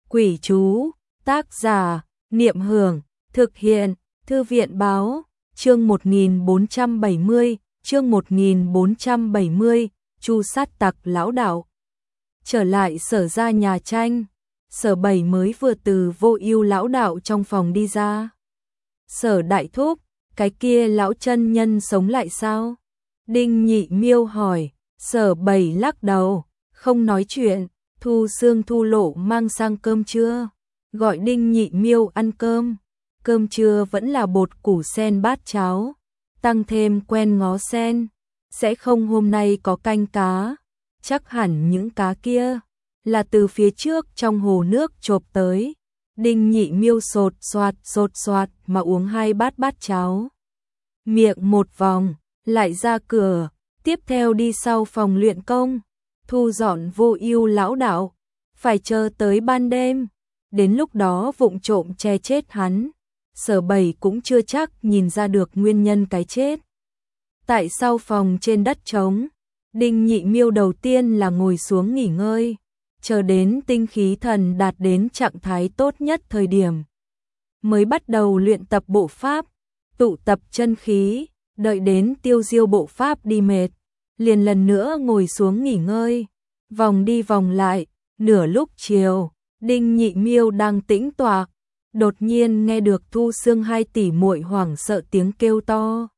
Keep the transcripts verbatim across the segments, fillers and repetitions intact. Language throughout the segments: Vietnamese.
Quỷ chú, tác giả, Niệm Hưởng, thực hiện, Thư viện báo, chương một nghìn bốn trăm bảy mươi, chương một nghìn bốn trăm bảy mươi, Chu sát tặc lão đạo. Trở lại Sở ra nhà tranh, Sở Bảy mới vừa từ Vô Ưu lão đạo trong phòng đi ra. Sở đại thúc, cái kia lão chân nhân sống lại sao? Đinh Nhị Miêu hỏi. Sở Bảy lắc đầu, không nói chuyện. Thu Xương Thu Lộ mang sang cơm trưa, gọi Đinh Nhị Miêu ăn cơm. Cơm trưa vẫn là bột củ sen bát cháo, tăng thêm quen ngó sen. Sẽ không hôm nay có canh cá, chắc hẳn những cá kia là từ phía trước trong hồ nước chộp tới. Đinh Nhị Miêu sột soạt sột soạt mà uống hai bát bát cháo. Miệng một vòng, lại ra cửa, tiếp theo đi sau phòng luyện công, thu dọn Vô Ưu lão đạo, phải chờ tới ban đêm, đến lúc đó vụng trộm che chết hắn. Sở Bảy cũng chưa chắc nhìn ra được nguyên nhân cái chết. Tại sau phòng trên đất trống, Đinh Nhị Miêu đầu tiên là ngồi xuống nghỉ ngơi, chờ đến tinh khí thần đạt đến trạng thái tốt nhất thời điểm, mới bắt đầu luyện tập bộ pháp, tụ tập chân khí, đợi đến tiêu diêu bộ pháp đi mệt, liền lần nữa ngồi xuống nghỉ ngơi. Vòng đi vòng lại, nửa lúc chiều, Đinh Nhị Miêu đang tĩnh tọa, đột nhiên nghe được Thu Xương hai tỷ muội hoảng sợ tiếng kêu to.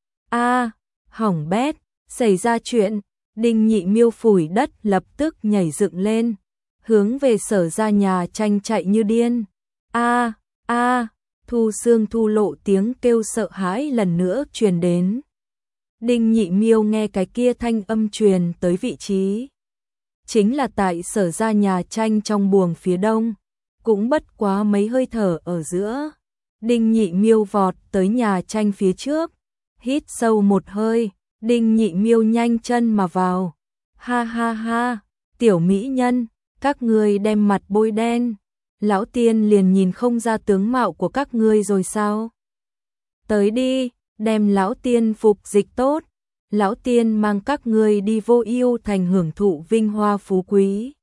A, hỏng bét, xảy ra chuyện. Đinh Nhị Miêu phủi đất lập tức nhảy dựng lên, hướng về Sở ra nhà tranh chạy như điên. A, a, Thu Xương Thu Lộ tiếng kêu sợ hãi lần nữa truyền đến. Đinh Nhị Miêu nghe cái kia thanh âm truyền tới vị trí, chính là tại Sở ra nhà tranh trong buồng phía đông, cũng bất quá mấy hơi thở ở giữa. Đinh Nhị Miêu vọt tới nhà tranh phía trước, hít sâu một hơi, Đinh Nhị Miêu nhanh chân mà vào. Ha ha ha, tiểu mỹ nhân, các ngươi đem mặt bôi đen, lão tiên liền nhìn không ra tướng mạo của các ngươi rồi sao? Tới đi, đem lão tiên phục dịch tốt, lão tiên mang các ngươi đi Vô Ưu thành hưởng thụ vinh hoa phú quý.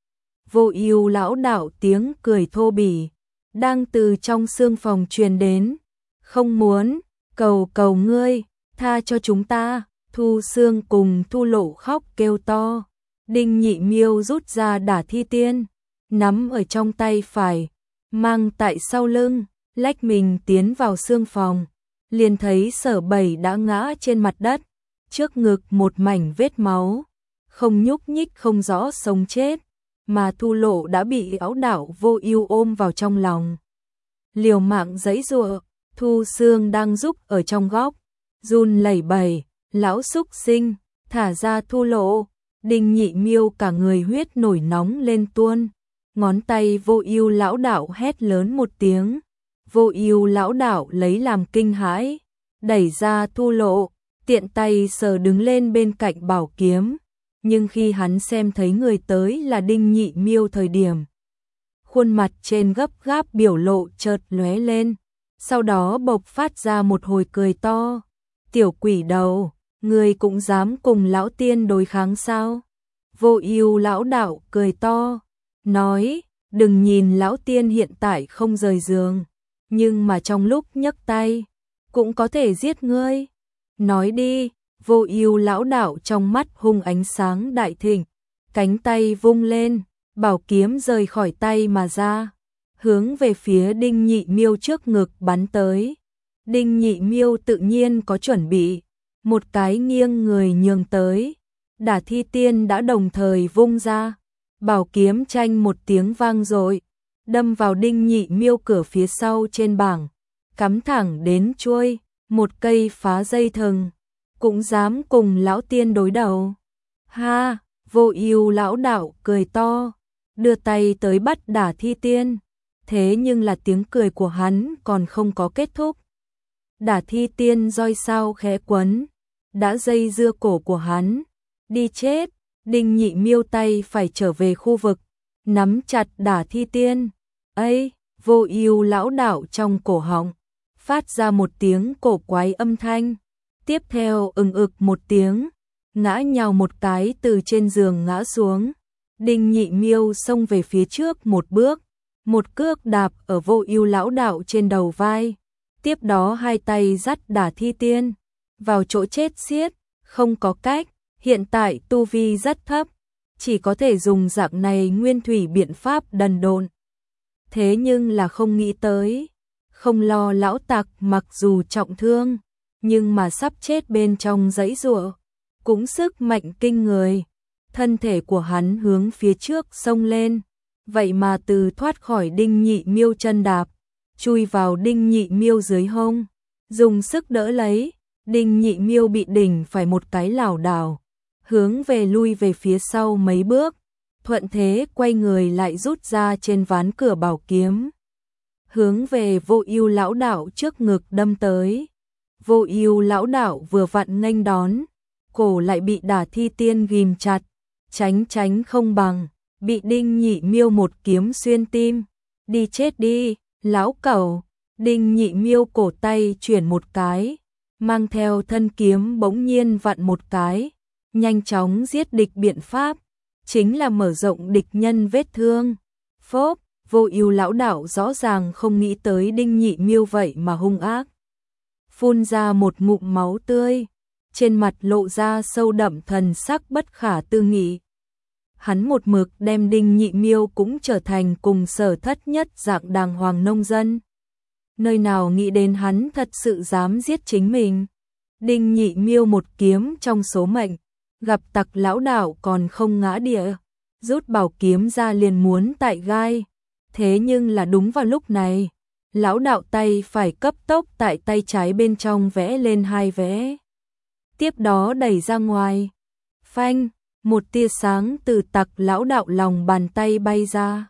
Vô Ưu lão đạo tiếng cười thô bỉ đang từ trong xương phòng truyền đến. Không muốn, cầu cầu ngươi, tha cho chúng ta. Thu Xương cùng Thu Lộ khóc kêu to. Đinh Nhị Miêu rút ra Đả Thi Tiên, nắm ở trong tay phải, mang tại sau lưng, lách mình tiến vào xương phòng, liền thấy Sở Bảy đã ngã trên mặt đất, trước ngực một mảnh vết máu, không nhúc nhích không rõ sống chết, mà Thu Lộ đã bị áo đạo Vô Ưu ôm vào trong lòng. Liều mạng giãy giụa, Thu Xương đang giúp ở trong góc, run lẩy bẩy, lão xúc sinh, thả ra Thu Lộ. Đinh Nhị Miêu cả người huyết nổi nóng lên tuôn, ngón tay Vô Ưu lão đạo hét lớn một tiếng. Vô Ưu lão đạo lấy làm kinh hãi, đẩy ra Thu Lộ, tiện tay sờ đứng lên bên cạnh bảo kiếm, nhưng khi hắn xem thấy người tới là Đinh Nhị Miêu thời điểm, khuôn mặt trên gấp gáp biểu lộ chợt lóe lên, sau đó bộc phát ra một hồi cười to. Tiểu quỷ đầu, ngươi cũng dám cùng lão tiên đối kháng sao? Vô Ưu lão đạo cười to, nói, đừng nhìn lão tiên hiện tại không rời giường, nhưng mà trong lúc nhấc tay, cũng có thể giết ngươi. Nói đi. Vô Ưu lão đạo trong mắt hung ánh sáng đại thịnh, cánh tay vung lên, bảo kiếm rời khỏi tay mà ra, hướng về phía Đinh Nhị Miêu trước ngực bắn tới. Đinh Nhị Miêu tự nhiên có chuẩn bị, một cái nghiêng người nhường tới, Đả Thi Tiên đã đồng thời vung ra, bảo kiếm chanh một tiếng vang dội, đâm vào Đinh Nhị Miêu cửa phía sau trên bảng, cắm thẳng đến chuôi, một cây phá dây thừng, cũng dám cùng lão tiên đối đầu. Ha, Vô Ưu lão đạo cười to, đưa tay tới bắt Đả Thi Tiên, thế nhưng là tiếng cười của hắn còn không có kết thúc. Đả Thi Tiên roi sao khẽ quấn, đã dây dưa cổ của hắn. Đi chết. Đinh Nhị Miêu tay phải trở về khu vực, nắm chặt Đả Thi Tiên. Ây, Vô Ưu lão đạo trong cổ họng phát ra một tiếng cổ quái âm thanh, tiếp theo ừng ực một tiếng, ngã nhào một cái từ trên giường ngã xuống. Đinh Nhị Miêu xông về phía trước một bước, một cước đạp ở Vô Ưu lão đạo trên đầu vai, tiếp đó hai tay dắt Đả Thi Tiên vào chỗ chết xiết, không có cách, hiện tại tu vi rất thấp, chỉ có thể dùng dạng này nguyên thủy biện pháp đần độn. Thế nhưng là không nghĩ tới, không lo lão tặc mặc dù trọng thương, nhưng mà sắp chết bên trong giãy giụa, cũng sức mạnh kinh người, thân thể của hắn hướng phía trước xông lên, vậy mà từ thoát khỏi Đinh Nhị Miêu chân đạp, chui vào Đinh Nhị Miêu dưới hông, dùng sức đỡ lấy, Đinh Nhị Miêu bị đỉnh phải một cái lảo đảo, hướng về lui về phía sau mấy bước, thuận thế quay người lại rút ra trên ván cửa bảo kiếm, hướng về Vô Ưu lão đạo trước ngực đâm tới. Vô Ưu lão đạo vừa vặn nghênh đón, cổ lại bị Đả Thi Tiên ghim chặt, tránh tránh không bằng, bị Đinh Nhị Miêu một kiếm xuyên tim. Đi chết đi, lão cẩu. Đinh Nhị Miêu cổ tay chuyển một cái, mang theo thân kiếm bỗng nhiên vặn một cái, nhanh chóng giết địch biện pháp, chính là mở rộng địch nhân vết thương. Phốp, Vô Ưu lão đạo rõ ràng không nghĩ tới Đinh Nhị Miêu vậy mà hung ác, phun ra một ngụm máu tươi, trên mặt lộ ra sâu đậm thần sắc bất khả tư nghị. Hắn một mực đem Đinh Nhị Miêu cũng trở thành cùng sở thất nhất dạng đàng hoàng nông dân. Nơi nào nghĩ đến hắn thật sự dám giết chính mình. Đinh Nhị Miêu một kiếm trong số mệnh, gặp tặc lão đạo còn không ngã địa, rút bảo kiếm ra liền muốn tại gai. Thế nhưng là đúng vào lúc này, lão đạo tay phải cấp tốc tại tay trái bên trong vẽ lên hai vẽ. Tiếp đó đẩy ra ngoài. Phanh, một tia sáng từ tặc lão đạo lòng bàn tay bay ra.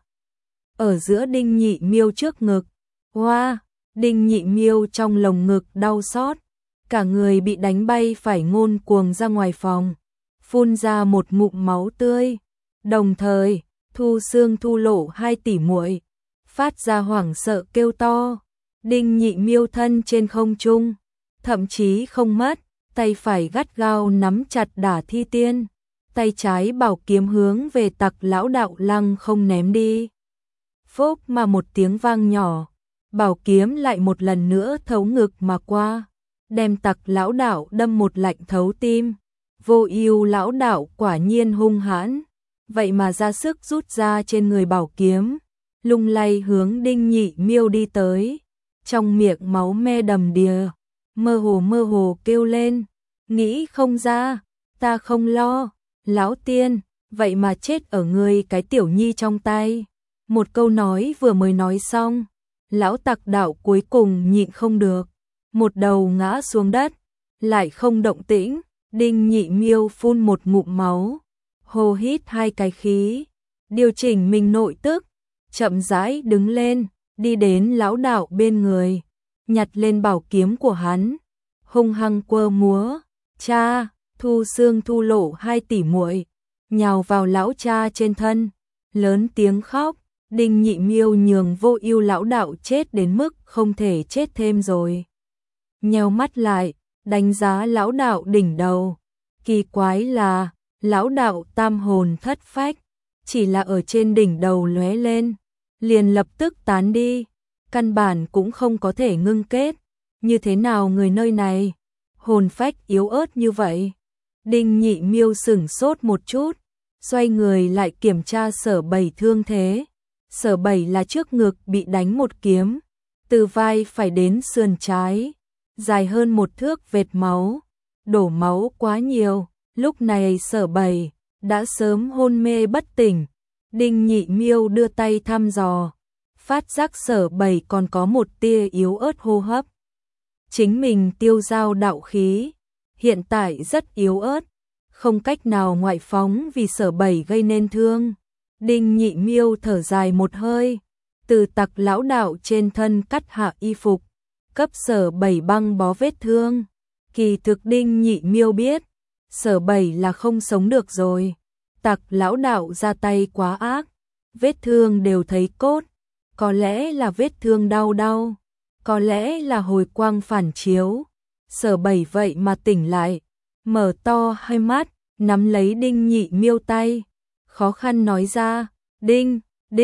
Ở giữa Đinh Nhị Miêu trước ngực. Hoa, wow, Đinh Nhị Miêu trong lồng ngực đau xót, cả người bị đánh bay phải ngôn cuồng ra ngoài phòng, phun ra một ngụm máu tươi. Đồng thời, Thu Xương Thu Lộ hai tỷ muội phát ra hoảng sợ kêu to. Đinh Nhị Miêu thân trên không trung, thậm chí không mất, tay phải gắt gao nắm chặt Đả Thi Tiên, tay trái bảo kiếm hướng về tặc lão đạo lăng không ném đi. Phốc mà một tiếng vang nhỏ, bảo kiếm lại một lần nữa thấu ngực mà qua, đem tặc lão đạo đâm một lạnh thấu tim. Vô Ưu lão đạo quả nhiên hung hãn, vậy mà ra sức rút ra trên người bảo kiếm, lung lay hướng Đinh Nhị Miêu đi tới, trong miệng máu me đầm đìa, mơ hồ mơ hồ kêu lên, nghĩ không ra, ta không lo, lão tiên, vậy mà chết ở ngươi cái tiểu nhi trong tay. Một câu nói vừa mới nói xong, lão tặc đạo cuối cùng nhịn không được, một đầu ngã xuống đất, lại không động tĩnh. Đinh Nhị Miêu phun một ngụm máu, hô hít hai cái khí, điều chỉnh mình nội tức, chậm rãi đứng lên, đi đến lão đạo bên người, nhặt lên bảo kiếm của hắn, hung hăng quơ múa. Cha, Thu Xương Thu Lộ hai tỷ muội nhào vào lão cha trên thân, lớn tiếng khóc. Đinh Nhị Miêu nhường Vô Ưu lão đạo chết đến mức không thể chết thêm rồi. Nheo mắt lại, đánh giá lão đạo đỉnh đầu. Kỳ quái là, lão đạo tam hồn thất phách, chỉ là ở trên đỉnh đầu lóe lên, liền lập tức tán đi, căn bản cũng không có thể ngưng kết. Như thế nào người nơi này, hồn phách yếu ớt như vậy? Đinh Nhị Miêu sửng sốt một chút, xoay người lại kiểm tra Sở Bảy thương thế. Sở Bảy là trước ngực bị đánh một kiếm, từ vai phải đến sườn trái, dài hơn một thước vệt máu, đổ máu quá nhiều, lúc này Sở Bảy đã sớm hôn mê bất tỉnh. Đinh Nhị Miêu đưa tay thăm dò, phát giác Sở Bảy còn có một tia yếu ớt hô hấp. Chính mình tiêu giao đạo khí, hiện tại rất yếu ớt, không cách nào ngoại phóng vì Sở Bảy gây nên thương. Đinh Nhị Miêu thở dài một hơi, từ tặc lão đạo trên thân cắt hạ y phục, cấp Sở Bảy băng bó vết thương. Kỳ thực Đinh Nhị Miêu biết, Sở Bảy là không sống được rồi. Tặc lão đạo ra tay quá ác, vết thương đều thấy cốt, có lẽ là vết thương đau đau, có lẽ là hồi quang phản chiếu. Sở Bảy vậy mà tỉnh lại, mở to hai mắt, nắm lấy Đinh Nhị Miêu tay, khó khăn nói ra, Đinh, Đinh,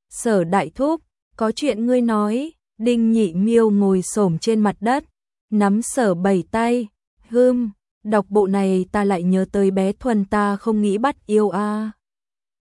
Sở đại thúc, có chuyện ngươi nói. Đinh Nhị Miêu ngồi xổm trên mặt đất, nắm Sở Bảy tay, hưm, đọc bộ này ta lại nhớ tới bé Thuần ta không nghĩ bắt yêu a.